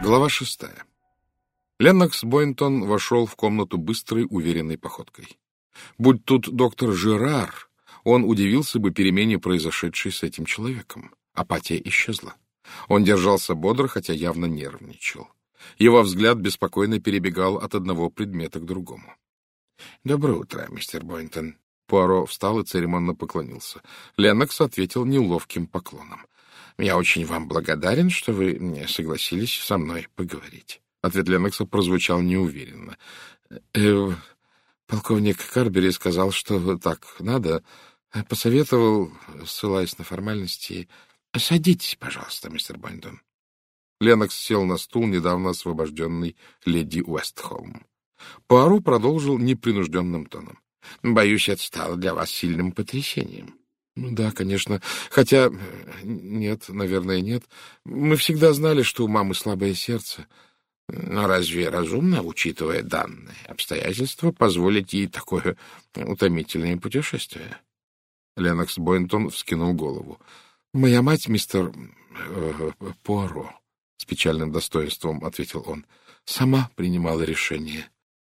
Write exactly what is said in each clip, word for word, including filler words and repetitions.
Глава шестая. Леннокс Бойнтон вошел в комнату быстрой, уверенной походкой. Будь тут доктор Жерар, он удивился бы перемене, произошедшей с этим человеком. Апатия исчезла. Он держался бодро, хотя явно нервничал. Его взгляд беспокойно перебегал от одного предмета к другому. — Доброе утро, мистер Бойнтон. Пуаро встал и церемонно поклонился. Леннокс ответил неловким поклоном. — Я очень вам благодарен, что вы согласились со мной поговорить. Ответ Леннокса прозвучал неуверенно. Э, полковник Карбери сказал, что так надо. Посоветовал, ссылаясь на формальности. — Садитесь, пожалуйста, мистер Бойнтон. Леннокс сел на стул, недавно освобожденный леди Уэстхолм. Пуаро продолжил непринужденным тоном. — Боюсь, это стало для вас сильным потрясением. — Ну да, конечно. Хотя... Нет, наверное, нет. Мы всегда знали, что у мамы слабое сердце. Но разве разумно, учитывая данные обстоятельства, позволить ей такое утомительное путешествие? Леннокс Бойнтон вскинул голову. — Моя мать, мистер э, Пуаро, — с печальным достоинством ответил он, — сама принимала решение.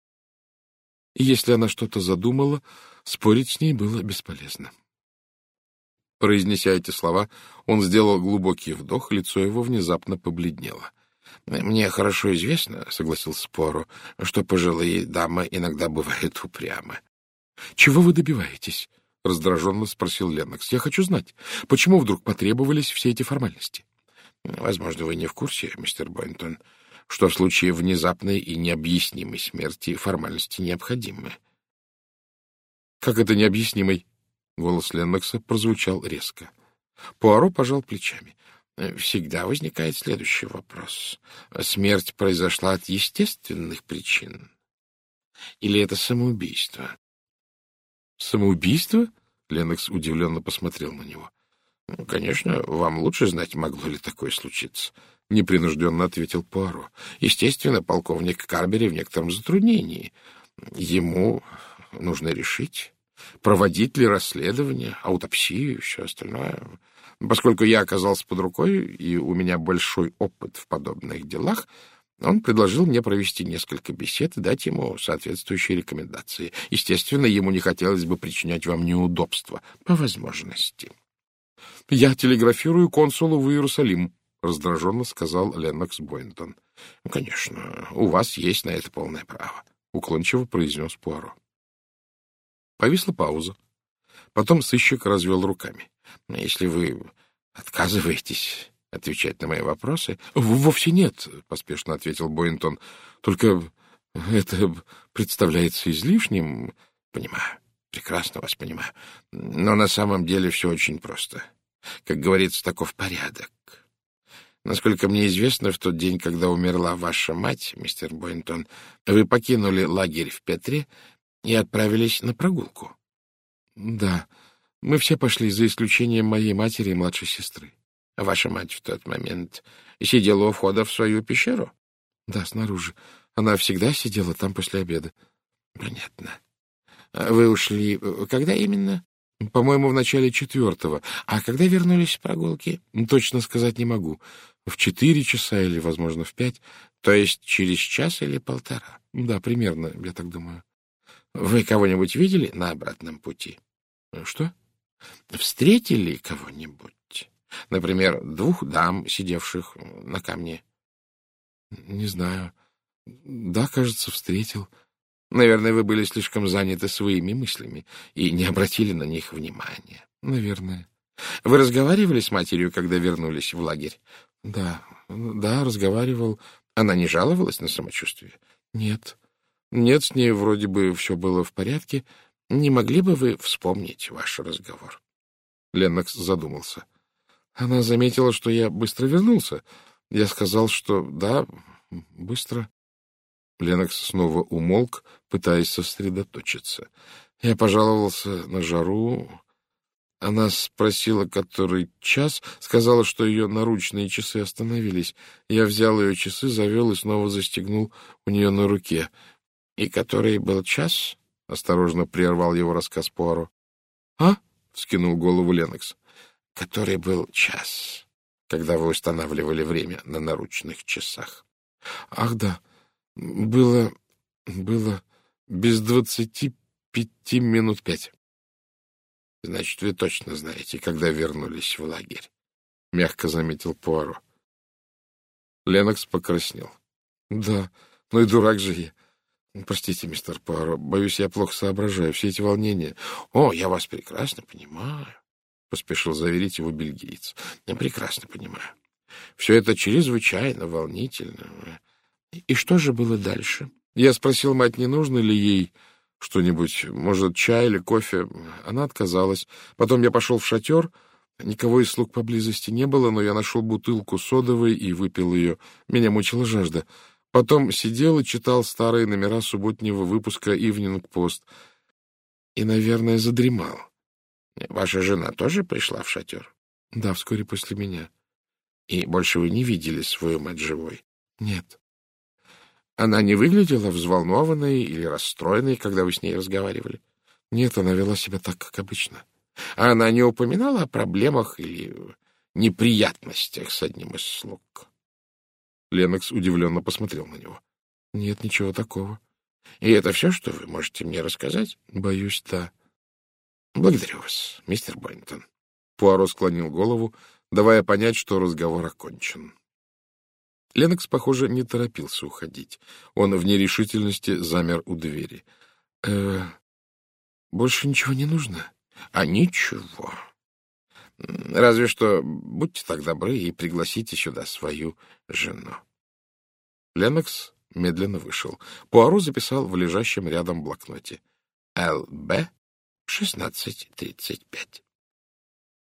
И если она что-то задумала, спорить с ней было бесполезно. Произнеся эти слова, он сделал глубокий вдох, лицо его внезапно побледнело. — Мне хорошо известно, — согласился Пуаро, — что пожилые дамы иногда бывают упрямы. — Чего вы добиваетесь? — раздраженно спросил Леннокс. — Я хочу знать, почему вдруг потребовались все эти формальности? — Возможно, вы не в курсе, мистер Бойнтон, что в случае внезапной и необъяснимой смерти формальности необходимы. — Как это необъяснимой? Голос Леннокса прозвучал резко. Пуаро пожал плечами. — Всегда возникает следующий вопрос. Смерть произошла от естественных причин? Или это самоубийство? — Самоубийство? — Леннокс удивленно посмотрел на него. — Конечно, вам лучше знать, могло ли такое случиться. — непринужденно ответил Пуаро. — Естественно, полковник Карбери в некотором затруднении. Ему нужно решить, проводить ли расследование, аутопсию и все остальное. Поскольку я оказался под рукой, и у меня большой опыт в подобных делах, он предложил мне провести несколько бесед и дать ему соответствующие рекомендации. Естественно, ему не хотелось бы причинять вам неудобства, по возможности. — Я телеграфирую консулу в Иерусалим, — раздраженно сказал Леннокс Бойнтон. — Конечно, у вас есть на это полное право, — уклончиво произнес Пуаро. Повисла пауза. Потом сыщик развел руками. — Если вы отказываетесь отвечать на мои вопросы... — Вовсе нет, — поспешно ответил Бойнтон. — Только это представляется излишним. — Понимаю, прекрасно вас понимаю. Но на самом деле все очень просто. Как говорится, таков порядок. Насколько мне известно, в тот день, когда умерла ваша мать, мистер Бойнтон, вы покинули лагерь в Петре и отправились на прогулку. — Да, мы все пошли, за исключением моей матери и младшей сестры. — Ваша мать в тот момент сидела у входа в свою пещеру? — Да, снаружи. Она всегда сидела там после обеда. — Понятно. — Вы ушли когда именно? — По-моему, в начале четвертого. А когда вернулись с прогулки? — Точно сказать не могу. В четыре часа или, возможно, в пять. То есть через час или полтора? — Да, примерно, я так думаю. — Вы кого-нибудь видели на обратном пути? — Что? — Встретили кого-нибудь? Например, двух дам, сидевших на камне? — Не знаю. Да, кажется, встретил. Наверное, вы были слишком заняты своими мыслями и не обратили на них внимания. Наверное. Вы разговаривали с матерью, когда вернулись в лагерь? — Да, да, разговаривал. Она не жаловалась на самочувствие? — Нет. Нет, с ней вроде бы все было в порядке. Не могли бы вы вспомнить ваш разговор? Леннокс задумался. Она заметила, что я быстро вернулся. Я сказал, что да, быстро. Леннокс снова умолк, пытаясь сосредоточиться. Я пожаловался на жару. Она спросила, который час, сказала, что ее наручные часы остановились. Я взял ее часы, завел и снова застегнул у нее на руке. — И который был час? — осторожно прервал его рассказ Пуаро. — А? — вскинул голову Леннокс. — Который был час, когда вы устанавливали время на наручных часах. Ах, да, было... было без двадцати пяти минут пять. Значит, вы точно знаете, когда вернулись в лагерь, — мягко заметил Пуаро. Леннокс покраснел. Да, ну и дурак же я. Простите, мистер Пуаро, боюсь, я плохо соображаю. Все эти волнения... О, я вас прекрасно понимаю, — поспешил заверить его бельгиец. Я прекрасно понимаю. Все это чрезвычайно волнительно. И что же было дальше? Я спросил мать, не нужно ли ей что-нибудь, может, чай или кофе. Она отказалась. Потом я пошел в шатер. Никого из слуг поблизости не было, но я нашел бутылку содовой и выпил ее. Меня мучила жажда. Потом сидел и читал старые номера субботнего выпуска «Ивнинг Пост». И, наверное, задремал. Ваша жена тоже пришла в шатер? Да, вскоре после меня. И больше вы не видели свою мать живой? Нет. Она не выглядела взволнованной или расстроенной, когда вы с ней разговаривали? Нет, она вела себя так, как обычно. А она не упоминала о проблемах или неприятностях с одним из слуг? Леннокс удивленно посмотрел на него. Нет, ничего такого. И это все, что вы можете мне рассказать? Боюсь, да. Благодарю вас, мистер Бойнтон. Пуаро склонил голову, давая понять, что разговор окончен. Леннокс, похоже, не торопился уходить. Он в нерешительности замер у двери. «Э, больше ничего не нужно?» «А ничего. Разве что будьте так добры и пригласите сюда свою жену». Леннокс медленно вышел. Пуаро записал в лежащем рядом блокноте. «ЛБ шестнадцать тридцать пять».